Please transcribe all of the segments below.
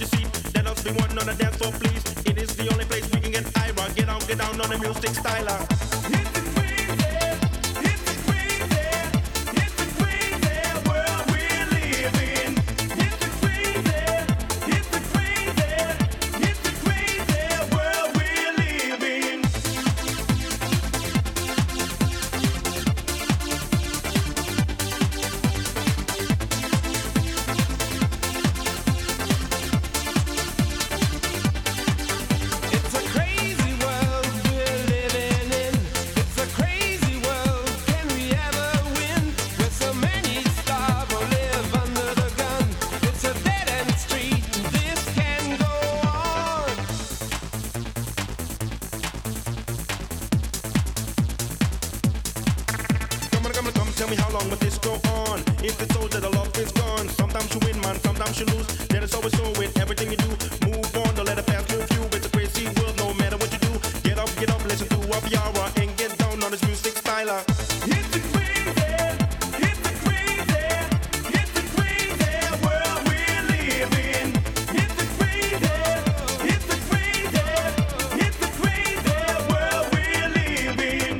seat. Let us be one on the dance floor, please. It is the only place we can get Ira. Get down on the music styler. It's the crazy, it's the crazy, it's the crazy world we're living. It's the crazy, it's the crazy, it's the crazy world we're living. It's a crazy world we're living in. It's a crazy world. Can we ever win? Where so many starve or live under the gun. It's a dead end street. This can go on. Come, tell me how long will this go on? If the soul that the love is gone, sometimes you win, man, sometimes you lose. That is always so with everything you do. Move on, don't let the past move you. It's a crazy world, no matter what you do. Get up, listen to Aviara and get down on this music styler. It's the crazy, it's the crazy, it's the crazy world we're living. It's the crazy, it's the crazy, it's the crazy world we're living.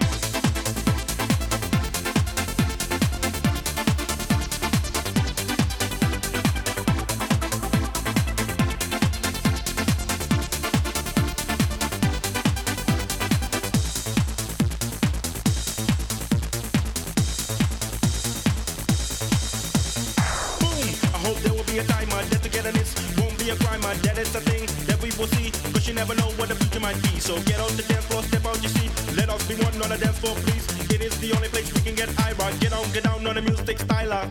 A time, death togetherness won't be a crime, that is the thing that we will see, cause you never know what the future might be. So get on the dance floor, step out your seat. Let us be one on the dance floor, please. It is the only place we can get Ira. Get down on the music styler.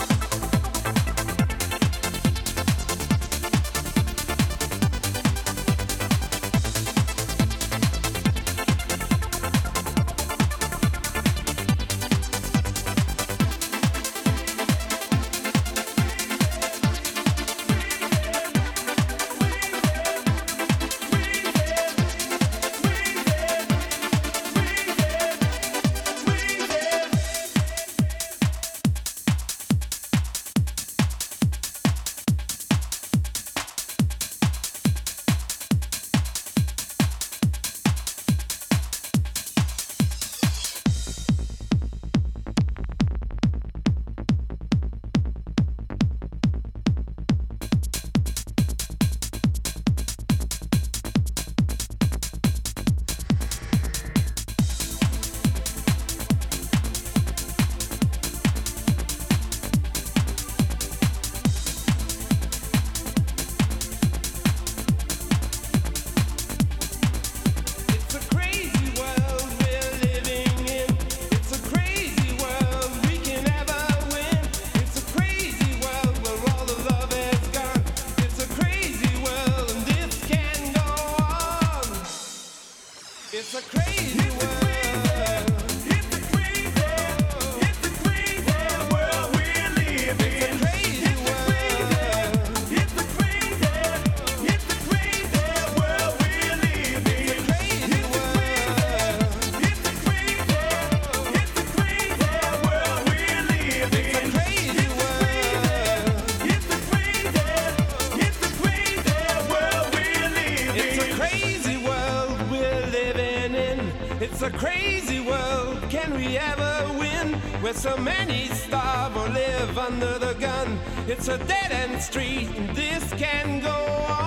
It's a crazy world. It's a crazy, it's a crazy world we're living. It's a crazy world. It's a crazy, it's a crazy world we're living. It's a crazy world. It's a crazy, it's a crazy world we're living. It's a crazy world. It's a crazy, it's a crazy world we're living. It's a crazy world we're living in. It's a crazy world, can we ever win? Where so many starve or live under the gun. It's a dead end street, and this can go on.